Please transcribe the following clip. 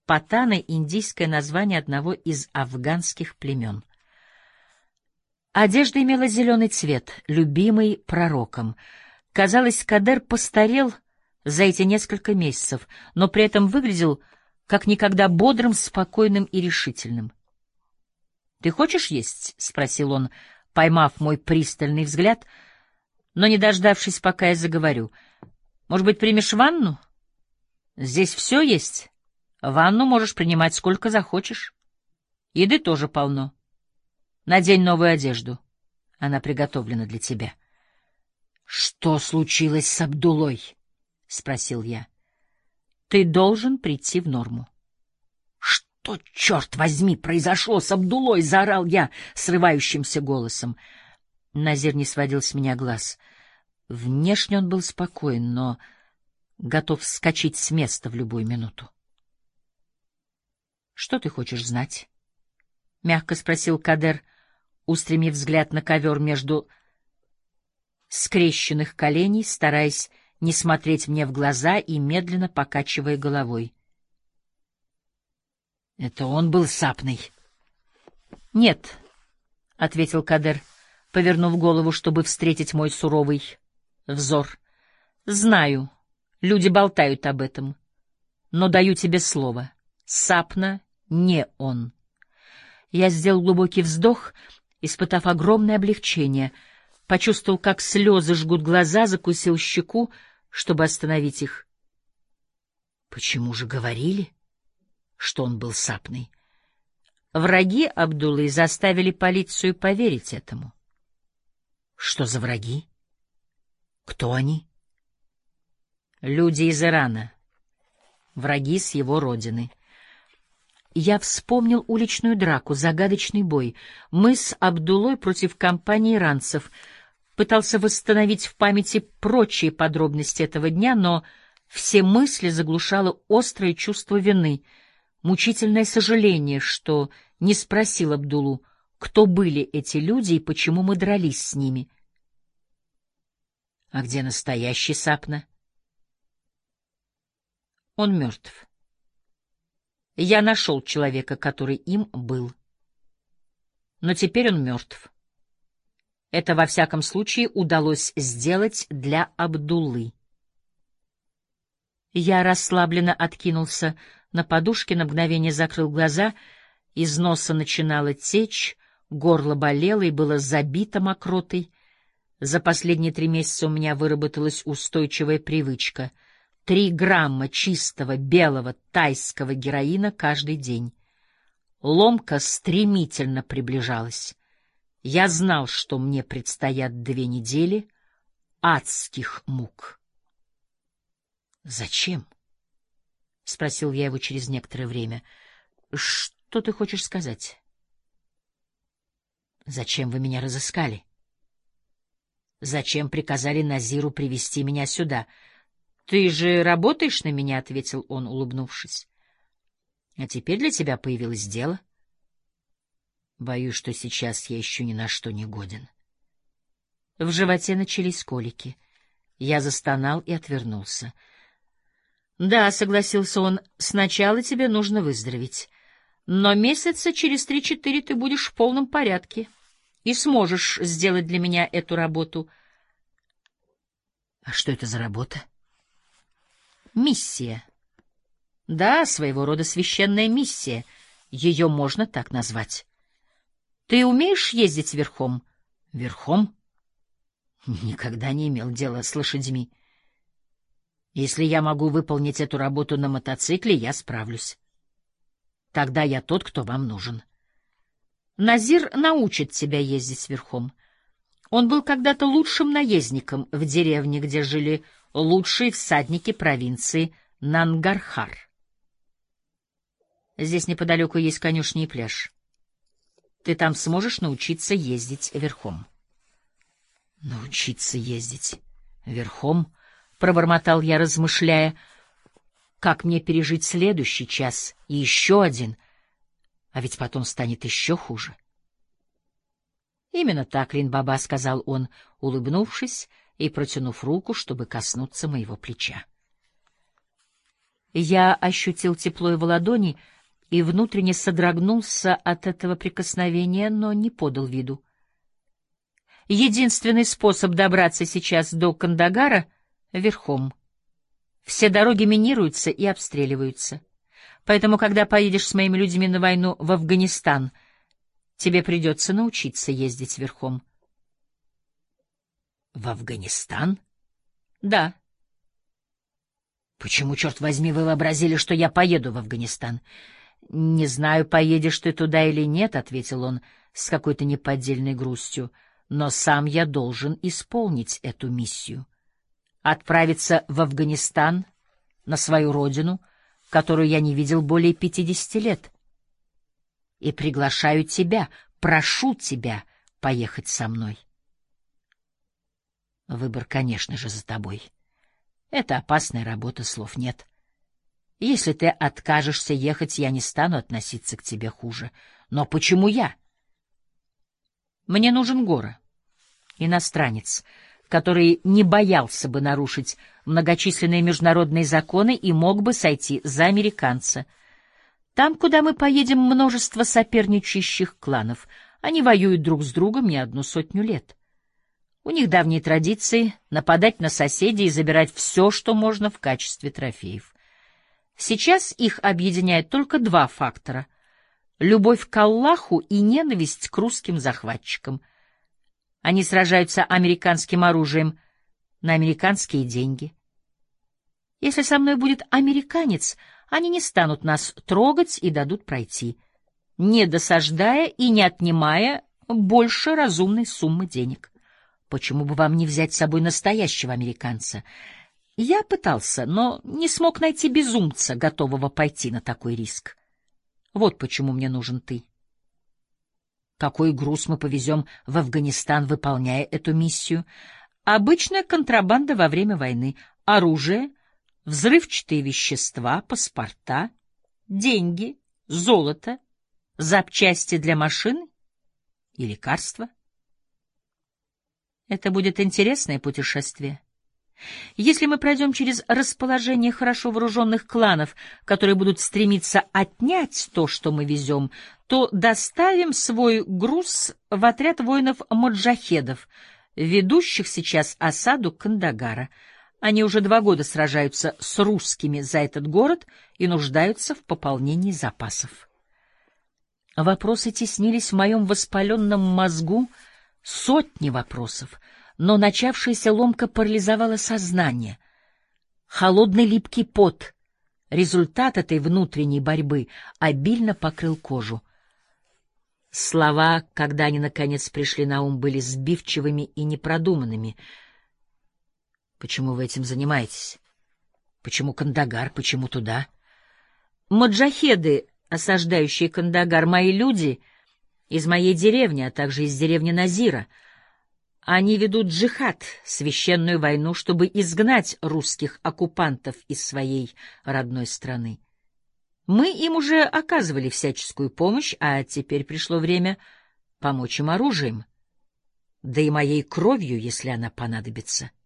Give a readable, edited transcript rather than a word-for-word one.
Патана — индийское название одного из афганских племен. Одежда имела зеленый цвет, любимый пророком. Казалось, Кадер постарел за эти несколько месяцев, но при этом выглядел как никогда бодрым, спокойным и решительным. — Ты хочешь есть? — спросил он, поймав мой пристальный взгляд, но не дождавшись, пока я заговорю. — Может быть, примешь ванну? Здесь все есть. Ванну можешь принимать сколько захочешь. Еды тоже полно. Надень новую одежду. Она приготовлена для тебя. — Что случилось с Абдулой? — спросил я. — Ты должен прийти в норму. — Что, черт возьми, произошло с Абдулой? — заорал я срывающимся голосом. Назир не сводил с меня глаз. Внешне он был спокоен, но готов вскочить с места в любую минуту. — Что ты хочешь знать? — мягко спросил Кадер, устремив взгляд на ковер между скрещенных коленей, стараясь не смотреть мне в глаза и медленно покачивая головой. — Это он был сапной? — Нет, — ответил Кадер, повернув голову, чтобы встретить мой суровый взор. — Знаю, люди болтают об этом, но даю тебе слово. Сапна не он. Я сделал глубокий вздох, испытав огромное облегчение, почувствовал, как слезы жгут глаза, закусил щеку, чтобы остановить их. Почему же говорили, что он был сапной? Враги Абдуллы заставили полицию поверить этому. Что за враги? Кто они? Люди из Ирана. Враги с его родины. Я вспомнил уличную драку, загадочный бой. Мы с Абдуллой против компании иранцев. Пытался восстановить в памяти прочие подробности этого дня, но все мысли заглушало острое чувство вины, мучительное сожаление, что не спросил Абдуллу, кто были эти люди и почему мы дрались с ними. А где настоящий Сапна? Он мертв. Я нашел человека, который им был. Но теперь он мертв. Это, во всяком случае, удалось сделать для Абдуллы. Я расслабленно откинулся на подушке, на мгновение закрыл глаза, из носа начинала течь, горло болело и было забито мокротой. За последние 3 месяца у меня выработалась устойчивая привычка — 3 грамма чистого белого тайского героина каждый день. Ломка стремительно приближалась. Я знал, что мне предстоят 2 недели адских мук. «Зачем?» — спросил я его через некоторое время. «Что ты хочешь сказать?» «Зачем вы меня разыскали? Зачем приказали Назиру привести меня сюда?» «Ты же работаешь на меня», — ответил он, улыбнувшись. «А теперь для тебя появилось дело. Боюсь, что сейчас я еще ни на что не годен». В животе начались колики. Я застонал и отвернулся. «Да», — согласился он, — «сначала тебе нужно выздороветь. Но месяца через 3-4 ты будешь в полном порядке и сможешь сделать для меня эту работу». «А что это за работа?» «Миссия». Да, своего рода священная миссия. Ее можно так назвать. Ты умеешь ездить верхом? Верхом? Никогда не имел дела с лошадьми. Если я могу выполнить эту работу на мотоцикле, я справлюсь. Тогда я тот, кто вам нужен. Назир научит тебя ездить верхом. Он был когда-то лучшим наездником в деревне, где жили лучшие всадники провинции Нангархар. Здесь неподалеку есть конюшня и пляж. Ты там сможешь научиться ездить верхом. — Научиться ездить верхом? — пробормотал я, размышляя, как мне пережить следующий час и еще один, а ведь потом станет еще хуже. — Именно так, Рин-баба, — сказал он, улыбнувшись и протянув руку, чтобы коснуться моего плеча. Я ощутил тепло его ладони и внутренне содрогнулся от этого прикосновения, но не подал виду. Единственный способ добраться сейчас до Кандагара — верхом. Все дороги минируются и обстреливаются. Поэтому, когда поедешь с моими людьми на войну в Афганистан, тебе придется научиться ездить верхом. В Афганистан? Да. Почему, черт возьми, вы вообразили, что я поеду в Афганистан? Не знаю, поедешь ты туда или нет, — ответил он с какой-то неподдельной грустью, — но сам я должен исполнить эту миссию. Отправиться в Афганистан, на свою родину, которую я не видел более 50 лет. И приглашаю тебя, прошу тебя поехать со мной. Выбор, конечно же, за тобой. Это опасная работа, слов нет. Если ты откажешься ехать, я не стану относиться к тебе хуже. Но почему я? Мне нужен Гора, иностранец, который не боялся бы нарушить многочисленные международные законы и мог бы сойти за американца. Там, куда мы поедем, множество соперничающих кланов. Они воюют друг с другом не 100 лет. У них давние традиции нападать на соседей и забирать все, что можно в качестве трофеев. Сейчас их объединяет только 2 фактора — любовь к Аллаху и ненависть к русским захватчикам. Они сражаются американским оружием на американские деньги. Если со мной будет американец, они не станут нас трогать и дадут пройти, не досаждая и не отнимая больше разумной суммы денег. Почему бы вам не взять с собой настоящего американца? Я пытался, но не смог найти безумца, готового пойти на такой риск. Вот почему мне нужен ты. Какой груз мы повезем в Афганистан, выполняя эту миссию? Обычная контрабанда во время войны. Оружие, взрывчатые вещества, паспорта, деньги, золото, запчасти для машин и лекарства. Это будет интересное путешествие. Если мы пройдем через расположение хорошо вооруженных кланов, которые будут стремиться отнять то, что мы везем, то доставим свой груз в отряд воинов-маджахедов, ведущих сейчас осаду Кандагара. Они уже 2 года сражаются с русскими за этот город и нуждаются в пополнении запасов. Вопросы теснились в моем воспаленном мозгу, сотни вопросов, но начавшаяся ломка парализовала сознание. Холодный липкий пот, результат этой внутренней борьбы, обильно покрыл кожу. Слова, когда они наконец пришли на ум, были сбивчивыми и непродуманными. Почему вы этим занимаетесь? Почему Кандагар? Почему туда? Маджахеды, осаждающие Кандагар, мои люди из моей деревни, а также из деревни Назира. Они ведут джихад, священную войну, чтобы изгнать русских оккупантов из своей родной страны. Мы им уже оказывали всяческую помощь, а теперь пришло время помочь им оружием, да и моей кровью, если она понадобится.